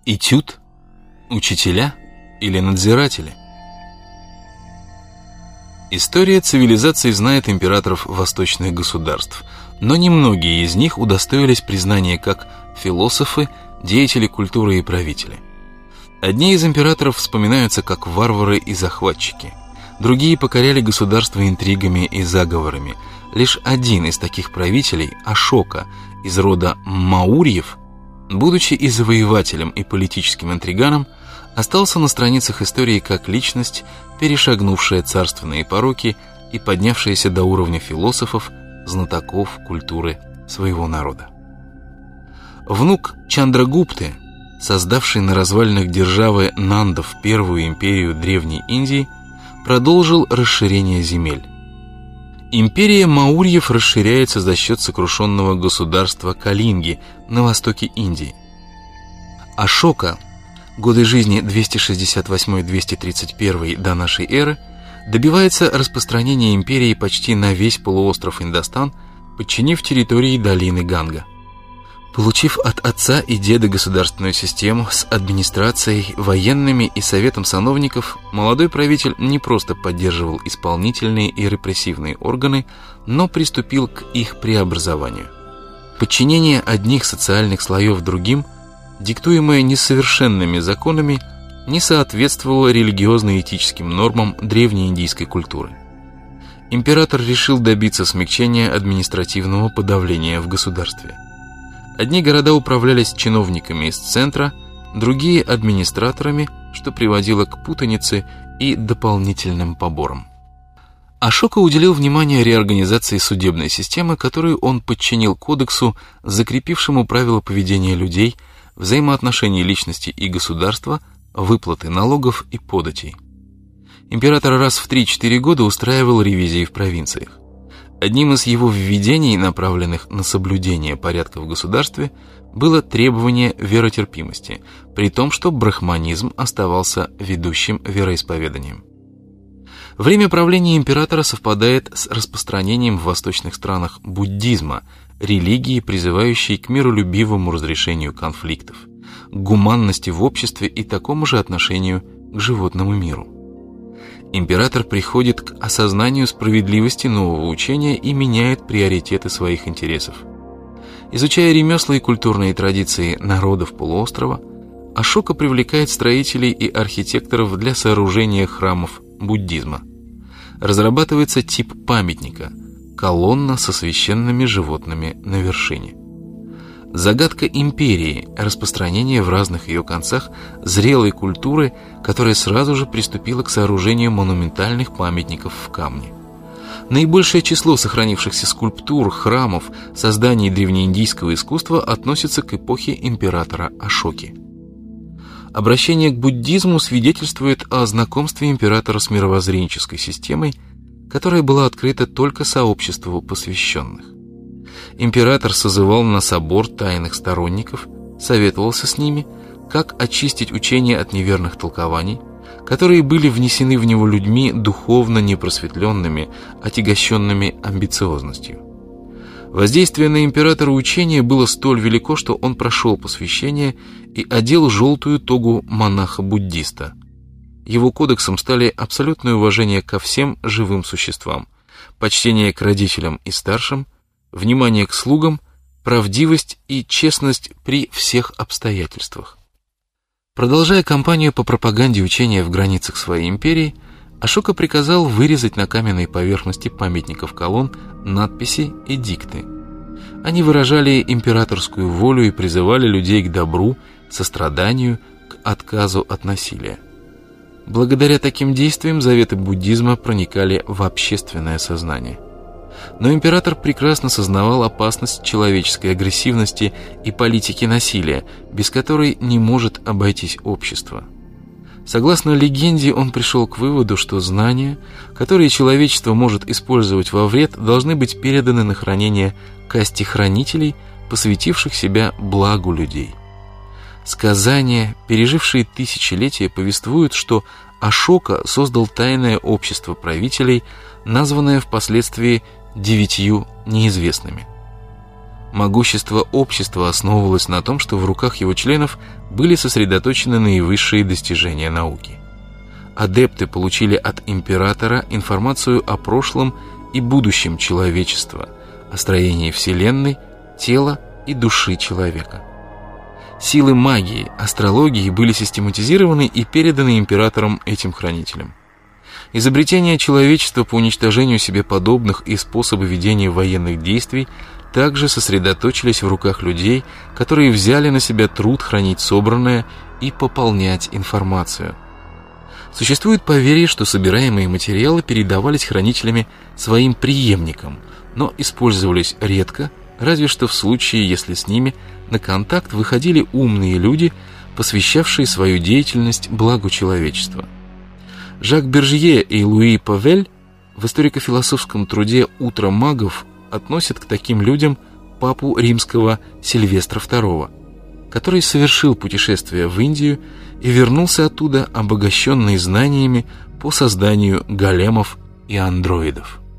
Этюд? Учителя или надзиратели? История цивилизации знает императоров восточных государств, но немногие из них удостоились признания как философы, деятели культуры и правители. Одни из императоров вспоминаются как варвары и захватчики, другие покоряли государство интригами и заговорами. Лишь один из таких правителей, Ашока, из рода Маурьев, будучи и завоевателем, и политическим интриганом, остался на страницах истории как личность, перешагнувшая царственные пороки и поднявшаяся до уровня философов, знатоков культуры своего народа. Внук Чандрагупты, создавший на развалинах державы Нандов первую империю Древней Индии, продолжил расширение земель. Империя Маурьев расширяется за счет сокрушенного государства Калинги на востоке Индии. Ашока, годы жизни 268-231 до нашей эры, добивается распространения империи почти на весь полуостров Индостан, подчинив территории долины Ганга. Получив от отца и деда государственную систему с администрацией, военными и советом сановников, молодой правитель не просто поддерживал исполнительные и репрессивные органы, но приступил к их преобразованию. Подчинение одних социальных слоев другим, диктуемое несовершенными законами, не соответствовало религиозно-этическим нормам древнеиндийской культуры. Император решил добиться смягчения административного подавления в государстве. Одни города управлялись чиновниками из центра, другие – администраторами, что приводило к путанице и дополнительным поборам. Ашока уделил внимание реорганизации судебной системы, которую он подчинил кодексу, закрепившему правила поведения людей, взаимоотношений личности и государства, выплаты налогов и податей. Император раз в 3-4 года устраивал ревизии в провинциях. Одним из его введений, направленных на соблюдение порядка в государстве, было требование веротерпимости, при том, что брахманизм оставался ведущим вероисповеданием. Время правления императора совпадает с распространением в восточных странах буддизма, религии, призывающей к миролюбивому разрешению конфликтов, к гуманности в обществе и такому же отношению к животному миру. Император приходит к осознанию справедливости нового учения и меняет приоритеты своих интересов. Изучая ремесла и культурные традиции народов полуострова, Ашока привлекает строителей и архитекторов для сооружения храмов буддизма. Разрабатывается тип памятника – колонна со священными животными на вершине. Загадка империи, распространение в разных ее концах зрелой культуры, которая сразу же приступила к сооружению монументальных памятников в камне. Наибольшее число сохранившихся скульптур, храмов, созданий древнеиндийского искусства относится к эпохе императора Ашоки. Обращение к буддизму свидетельствует о знакомстве императора с мировоззренческой системой, которая была открыта только сообществу посвященных. Император созывал на собор тайных сторонников, советовался с ними, как очистить учение от неверных толкований, которые были внесены в него людьми духовно непросветленными, отягощенными амбициозностью. Воздействие на императора учения было столь велико, что он прошел посвящение и одел желтую тогу монаха-буддиста. Его кодексом стали абсолютное уважение ко всем живым существам, почтение к родителям и старшим, внимание к слугам, правдивость и честность при всех обстоятельствах. Продолжая кампанию по пропаганде учения в границах своей империи, Ашока приказал вырезать на каменной поверхности памятников колонн надписи и дикты. Они выражали императорскую волю и призывали людей к добру, состраданию, к отказу от насилия. Благодаря таким действиям заветы буддизма проникали в общественное сознание. Но император прекрасно сознавал опасность человеческой агрессивности и политики насилия, без которой не может обойтись общество. Согласно легенде, он пришел к выводу, что знания, которые человечество может использовать во вред, должны быть переданы на хранение касте хранителей, посвятивших себя благу людей. Сказания, пережившие тысячелетия, повествуют, что Ашока создал тайное общество правителей, названное впоследствии 9 неизвестными. Могущество общества основывалось на том, что в руках его членов были сосредоточены наивысшие достижения науки. Адепты получили от императора информацию о прошлом и будущем человечества, о строении Вселенной, тела и души человека. Силы магии, астрологии были систематизированы и переданы императором этим хранителям. Изобретения человечества по уничтожению себе подобных и способы ведения военных действий также сосредоточились в руках людей, которые взяли на себя труд хранить собранное и пополнять информацию. Существует поверье, что собираемые материалы передавались хранителями своим преемникам, но использовались редко, разве что в случае, если с ними на контакт выходили умные люди, посвящавшие свою деятельность благу человечества. Жак Бержье и Луи Павель в историко-философском труде «Утро магов» относят к таким людям папу римского Сильвестра II, который совершил путешествие в Индию и вернулся оттуда обогащенный знаниями по созданию големов и андроидов.